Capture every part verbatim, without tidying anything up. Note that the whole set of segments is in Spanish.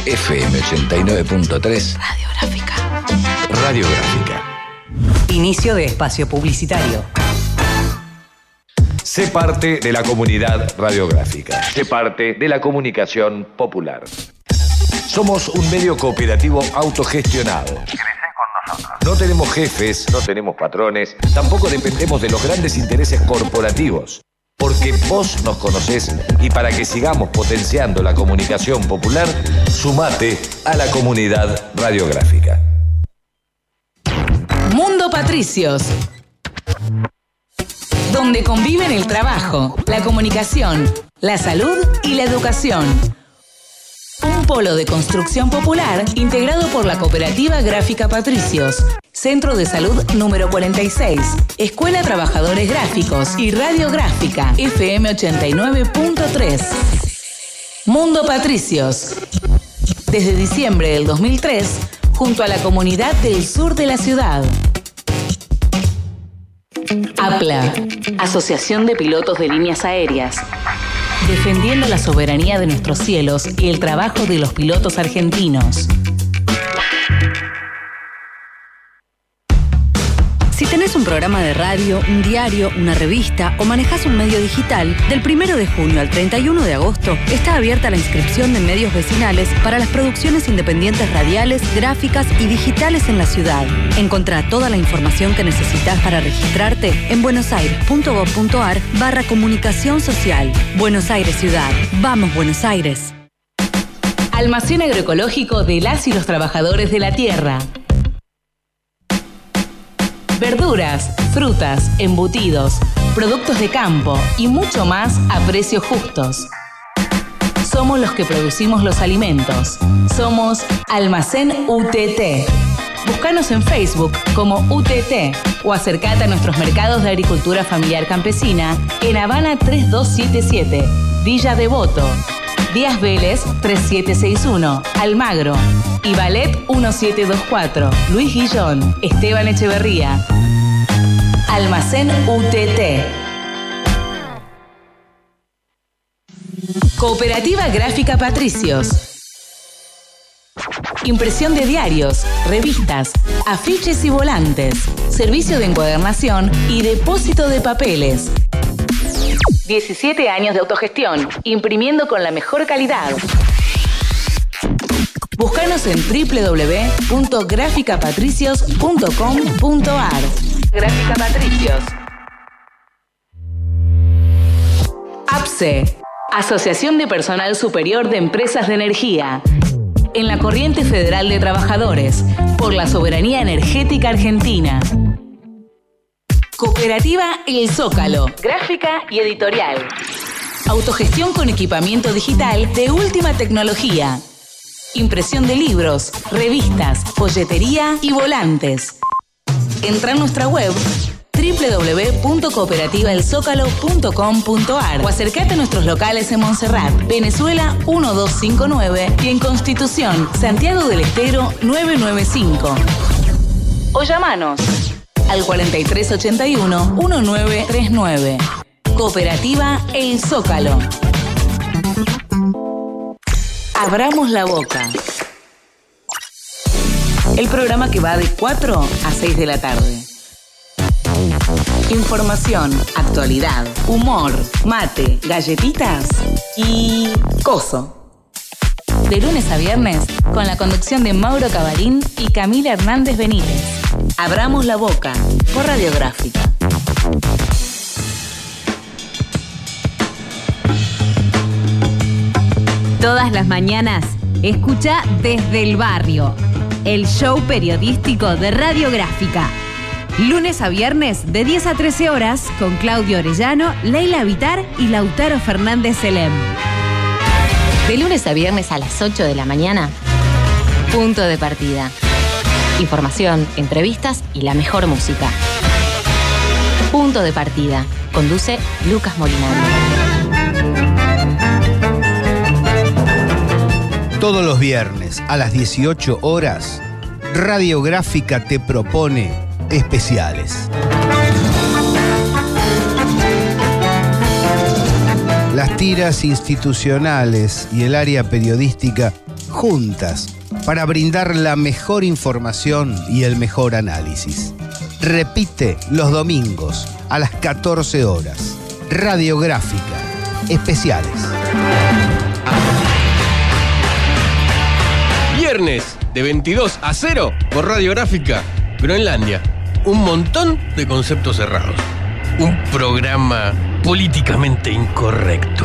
F M ochenta y nueve punto tres. Radiográfica. Radiográfica. Inicio de espacio publicitario. Sé parte de la comunidad radiográfica. Sé parte de la comunicación popular. Somos un medio cooperativo autogestionado. No tenemos jefes, no tenemos patrones, tampoco dependemos de los grandes intereses corporativos. Porque vos nos conocés y para que sigamos potenciando la comunicación popular, sumate a la comunidad radiográfica. Mundo Patricios, donde conviven el trabajo, la comunicación, la salud y la educación. Un polo de construcción popular integrado por la Cooperativa Gráfica Patricios, Centro de Salud número cuarenta y seis, Escuela Trabajadores Gráficos y Radiográfica F M ochenta y nueve punto tres. Mundo Patricios. Desde diciembre del dos mil tres, junto a la comunidad del sur de la ciudad. APLA, Asociación de Pilotos de Líneas Aéreas. Defendiendo la soberanía de nuestros cielos y el trabajo de los pilotos argentinos. Si tenés un programa de radio, un diario, una revista o manejás un medio digital, del primero de junio al treinta y uno de agosto está abierta la inscripción de medios vecinales para las producciones independientes radiales, gráficas y digitales en la ciudad. Encontrá toda la información que necesitas para registrarte en buenosaires.gov.ar barra comunicación social. Buenos Aires Ciudad. ¡Vamos, Buenos Aires! Almacén agroecológico de las y los trabajadores de la tierra. Verduras, frutas, embutidos, productos de campo y mucho más a precios justos. Somos los que producimos los alimentos. Somos Almacén U T T. Búscanos en Facebook como U T T o acercate a nuestros mercados de agricultura familiar campesina en Habana tres dos siete siete, Villa Devoto, Díaz Vélez tres siete seis uno, Almagro y Ballet uno siete dos cuatro, Luis Guillón, Esteban Echeverría. Almacén U T T. Cooperativa Gráfica Patricios. Impresión de diarios, revistas, afiches y volantes. Servicio de encuadernación y depósito de papeles. diecisiete años de autogestión, imprimiendo con la mejor calidad. Búscanos en doble u doble u doble u punto gráfica patricios punto com punto a r. Gráfica Patricios. A P S E, Asociación de Personal Superior de Empresas de Energía. En la Corriente Federal de Trabajadores, por la soberanía energética argentina. Cooperativa El Zócalo, gráfica y editorial. Autogestión con equipamiento digital de última tecnología. Impresión de libros, revistas, folletería y volantes. Entra en nuestra web doble u doble u doble u punto cooperativa el zócalo punto com punto a r o acercate a nuestros locales en Montserrat, Venezuela uno dos cinco nueve y en Constitución, Santiago del Estero nueve nueve cinco. O llamanos al cuarenta y tres ochenta y uno diecinueve treinta y nueve. Cooperativa El Zócalo. Abramos la boca. El programa que va de cuatro a seis de la tarde. Información, actualidad, humor, mate, galletitas y coso. De lunes a viernes, con la conducción de Mauro Cabarín y Camila Hernández Benítez. Abramos la boca por Radiográfica. Todas las mañanas, escucha Desde el Barrio, el show periodístico de Radiográfica. Lunes a viernes de diez a trece horas con Claudio Orellano, Leila Vitar y Lautaro Fernández Selem. De lunes a viernes a las ocho de la mañana, Punto de Partida. Información, entrevistas y la mejor música. Punto de Partida. Conduce Lucas Molinari. Todos los viernes a las dieciocho horas, Radiográfica te propone especiales. Las tiras institucionales y el área periodística juntas, para brindar la mejor información y el mejor análisis. Repite los domingos a las catorce horas. Radiográfica. Especiales. Viernes de veintidós a cero por Radiográfica, Groenlandia. Un montón de conceptos cerrados. Un programa políticamente incorrecto.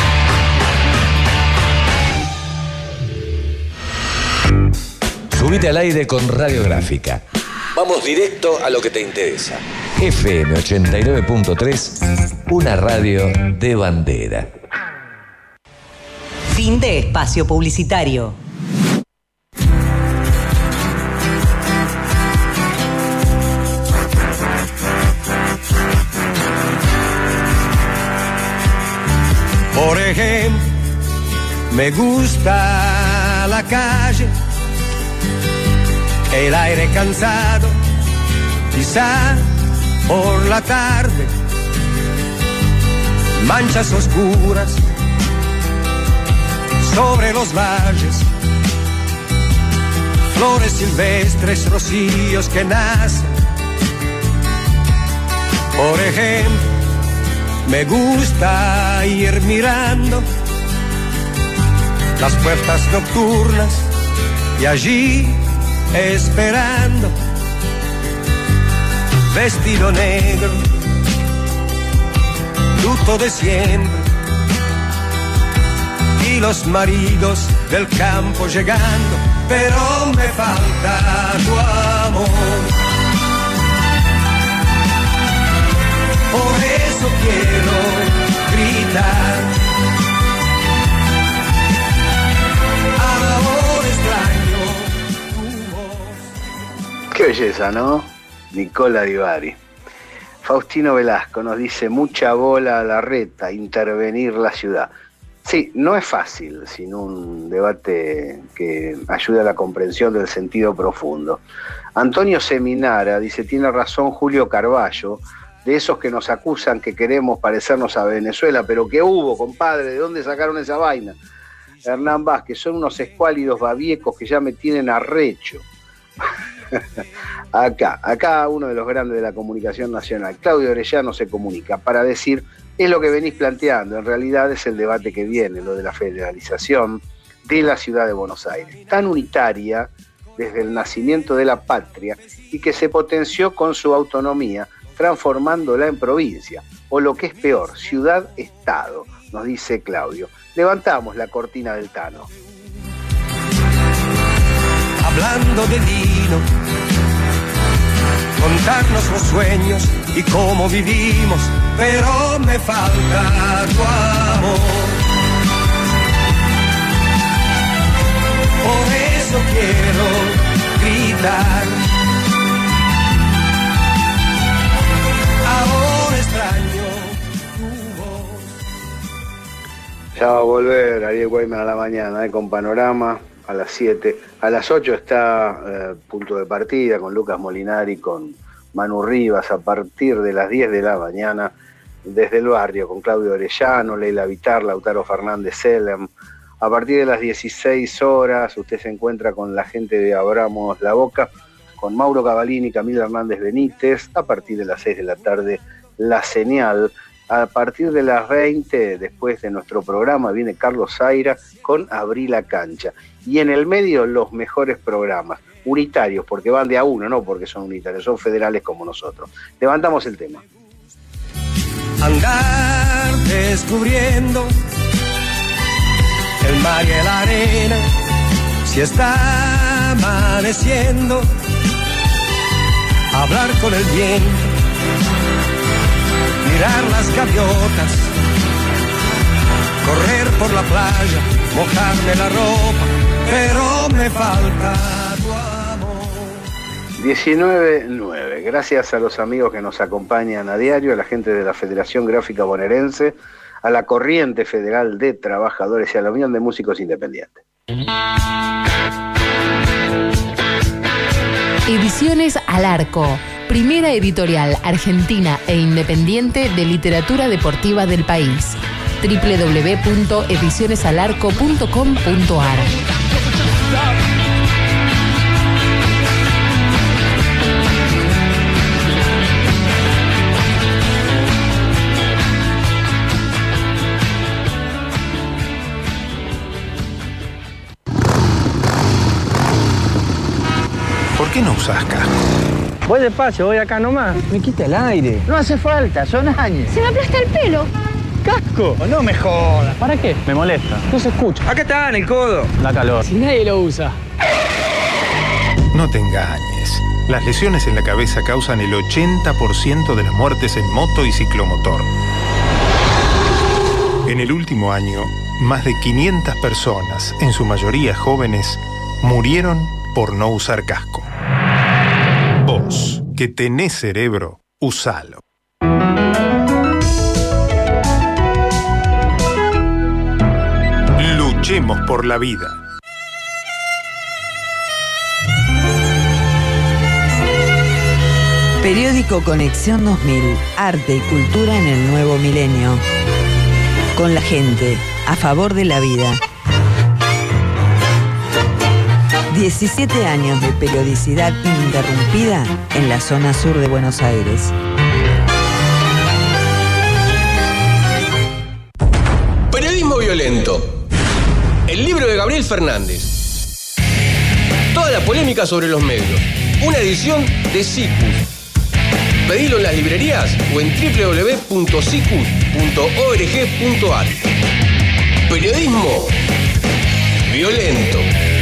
Subite al aire con Radiográfica. Vamos directo a lo que te interesa. F M ochenta y nueve punto tres, una radio de bandera. Fin de espacio publicitario. Por ejemplo, me gusta la calle, el aire cansado, quizá por la tarde, manchas oscuras sobre los valles, flores silvestres, rocíos que nacen. Por ejemplo, me gusta ir mirando las puertas nocturnas y allí esperando, vestido negro, luto de siempre, y los maridos del campo llegando, pero me falta tu amor. Por eso quiero gritar, ahora extraño tu voz. Qué belleza, ¿no? Nicola Di Bari. Faustino Velasco nos dice: mucha bola a la reta, intervenir la ciudad. Sí, no es fácil sin un debate que ayude a la comprensión del sentido profundo. Antonio Seminara dice: tiene razón Julio Carballo, de esos que nos acusan que queremos parecernos a Venezuela, pero ¿qué hubo, compadre? ¿De dónde sacaron esa vaina? Hernán Vázquez: son unos escuálidos babiecos que ya me tienen arrecho. Acá, acá uno de los grandes de la comunicación nacional, Claudio Orellano, se comunica para decir: es lo que venís planteando, en realidad es el debate que viene, lo de la federalización de la ciudad de Buenos Aires, tan unitaria desde el nacimiento de la patria y que se potenció con su autonomía, transformándola en provincia, o lo que es peor, ciudad-estado, nos dice Claudio. Levantamos la cortina del Tano. Hablando de vino, contarnos los sueños y cómo vivimos, pero me falta tu amor. Por eso quiero gritar, ahora extraño tu voz. Ya va a volver Ariel Guayman a la mañana, eh, con Panorama a las siete. A las ocho está eh, Punto de Partida con Lucas Molinari, con Manu Rivas. A partir de las diez de la mañana, Desde el Barrio, con Claudio Orellano, Leila Vitar, Lautaro Fernández Selem. A partir de las dieciséis horas, usted se encuentra con la gente de Abramos la Boca, con Mauro Cavalini, Camila Hernández Benítez. A partir de las seis de la tarde, La Señal. A partir de las veinte, después de nuestro programa, viene Carlos Zaira con Abrí la Cancha. Y en el medio, los mejores programas, unitarios, porque van de a uno, no porque son unitarios, son federales como nosotros. Levantamos el tema. Andar descubriendo el mar y la arena, si está amaneciendo, hablar con el viento, mirar las gaviotas, correr por la playa, mojarme la ropa, pero me falta tu amor. diecinueve nueve. Gracias a los amigos que nos acompañan a diario, a la gente de la Federación Gráfica Bonaerense, a la Corriente Federal de Trabajadores y a la Unión de Músicos Independientes. Ediciones Al Arco, primera editorial argentina e independiente de literatura deportiva del país. doble u doble u doble u punto ediciones al arco punto com punto a r. ¿Por qué no usás casco? Voy despacio, voy acá nomás. Me quita el aire. No hace falta, son años. Se me aplasta el pelo. ¡Casco! No me jodas. ¿Para qué? Me molesta. No se escucha. Acá está, en el codo. Da calor. Si nadie lo usa. No te engañes. Las lesiones en la cabeza causan el ochenta por ciento de las muertes en moto y ciclomotor. En el último año, más de quinientas personas, en su mayoría jóvenes, murieron por no usar casco. Vos, que tenés cerebro, usalo. Luchemos por la vida. Periódico Conexión dos mil. Arte y cultura en el nuevo milenio. Con la gente, a favor de la vida. diecisiete años de periodicidad ininterrumpida en la zona sur de Buenos Aires. Periodismo violento. El libro de Gabriel Fernández. Toda la polémica sobre los medios. Una edición de Cicus. Pedilo en las librerías o en doble u doble u doble u punto cicus punto org punto a r. Periodismo violento.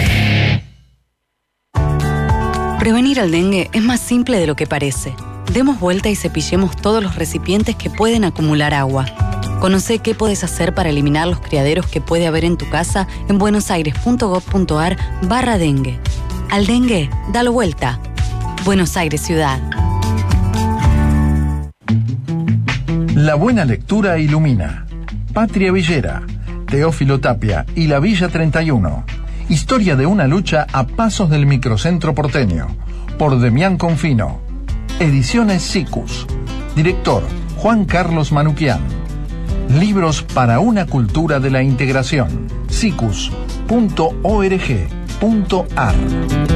Prevenir el dengue es más simple de lo que parece. Demos vuelta y cepillemos todos los recipientes que pueden acumular agua. Conoce qué puedes hacer para eliminar los criaderos que puede haber en tu casa en buenosaires punto gov punto a r barra dengue. Al dengue, dalo vuelta. Buenos Aires Ciudad. La buena lectura ilumina. Patria Villera, Teófilo Tapia y la Villa treinta y uno. Historia de una lucha a pasos del microcentro porteño. Por Demián Confino. Ediciones Cicus. Director Juan Carlos Manuquian. Libros para una cultura de la integración. cicus punto org punto a r.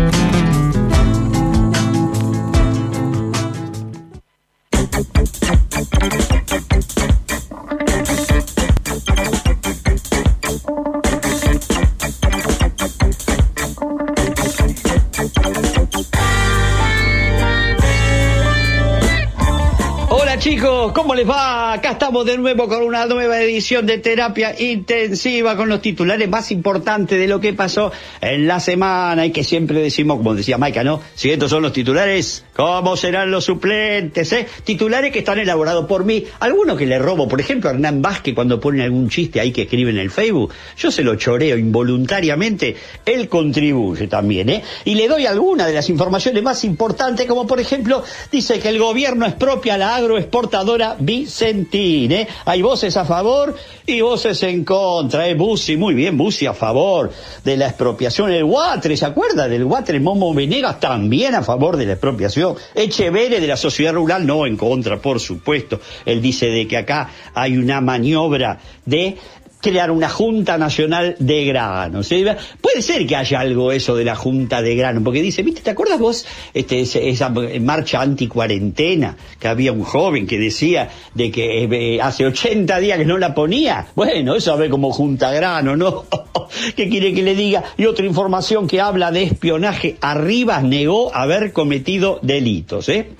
Chicos, ¿cómo les va? Acá estamos de nuevo con una nueva edición de Terapia Intensiva con los titulares más importantes de lo que pasó en la semana y que siempre decimos, como decía Maika, ¿no? Si estos son los titulares, ¿cómo serán los suplentes, eh? Titulares que están elaborados por mí, algunos que le robo, por ejemplo, a Hernán Vázquez cuando pone algún chiste ahí que escribe en el Facebook, yo se lo choreo involuntariamente, él contribuye también, ¿eh? Y le doy algunas de las informaciones más importantes, como por ejemplo, dice que el gobierno expropia la agroexportación Portadora Vicentín, ¿eh? Hay voces a favor y voces en contra, ¿eh? Bussi, muy bien, Bussi a favor de la expropiación. El Guatre, ¿se acuerda del Guatre? Momo Venegas también a favor de la expropiación. Echeverre de la sociedad rural, no, en contra, por supuesto. Él dice de que acá hay una maniobra de crear una Junta Nacional de Granos. ¿Sí? Puede ser que haya algo eso de la Junta de Granos, porque dice, ¿viste? ¿Te acuerdas vos este, esa marcha anti-cuarentena? Que había un joven que decía de que eh, hace ochenta días que no la ponía. Bueno, eso a ver como Junta Grano, ¿no? ¿Qué quiere que le diga? Y otra información que habla de espionaje. Arribas negó haber cometido delitos, ¿eh?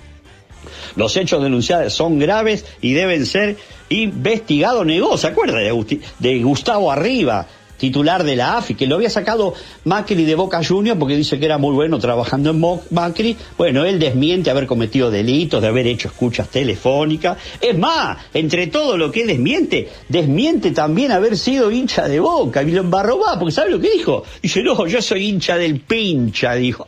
Los hechos denunciados son graves y deben ser investigados. Negó, ¿se acuerda de, Agusti- de Gustavo Arriba, titular de la A F I, que lo había sacado Macri de Boca Juniors porque dice que era muy bueno trabajando en Mo- Macri? Bueno, él desmiente haber cometido delitos, de haber hecho escuchas telefónicas. Es más, entre todo lo que desmiente, desmiente también haber sido hincha de Boca. Y lo embarró más, porque ¿sabe lo que dijo? Dice, no, yo soy hincha del pincha, dijo.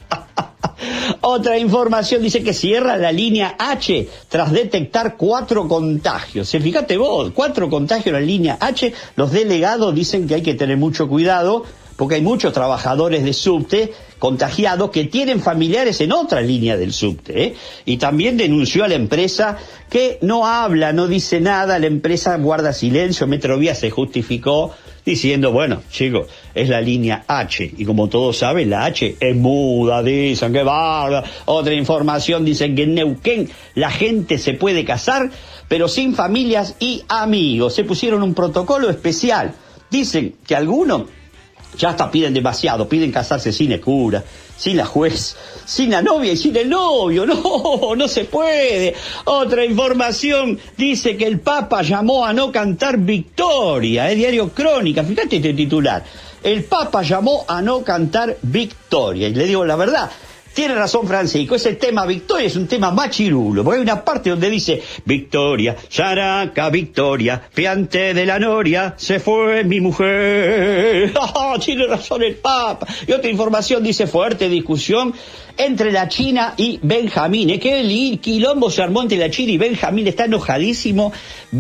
Otra información dice que cierra la línea H tras detectar cuatro contagios. ¿Se fíjate vos? Cuatro contagios en la línea H. Los delegados dicen que hay que tener mucho cuidado porque hay muchos trabajadores de subte contagiados que tienen familiares en otra línea del subte, ¿eh? Y también denunció a la empresa que no habla, no dice nada, la empresa guarda silencio. Metrovía se justificó diciendo, bueno, chicos, es la línea H, y como todos saben, la H es muda, dicen, que bárbaro. Otra información, dicen que en Neuquén la gente se puede casar, pero sin familias y amigos. Se pusieron un protocolo especial. Dicen que algunos ya hasta piden demasiado, piden casarse sin el cura, sin la juez, sin la novia y sin el novio. No, no se puede. Otra información dice que el Papa llamó a no cantar Victoria, es Diario Crónica, fíjate este titular. El Papa llamó a no cantar Victoria, y le digo la verdad, tiene razón Francisco, ese tema Victoria es un tema machirulo, porque hay una parte donde dice Victoria, Yaraca, Victoria, piante de la noria, se fue mi mujer. Oh, tiene razón el Papa. Y otra información dice, fuerte discusión entre la China y Benjamín. Es que el quilombo se armó entre la China y Benjamín, está enojadísimo.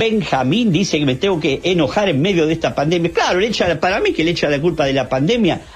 Benjamín dice que me tengo que enojar en medio de esta pandemia. Claro, le echa, para mí que le echa la culpa de la pandemia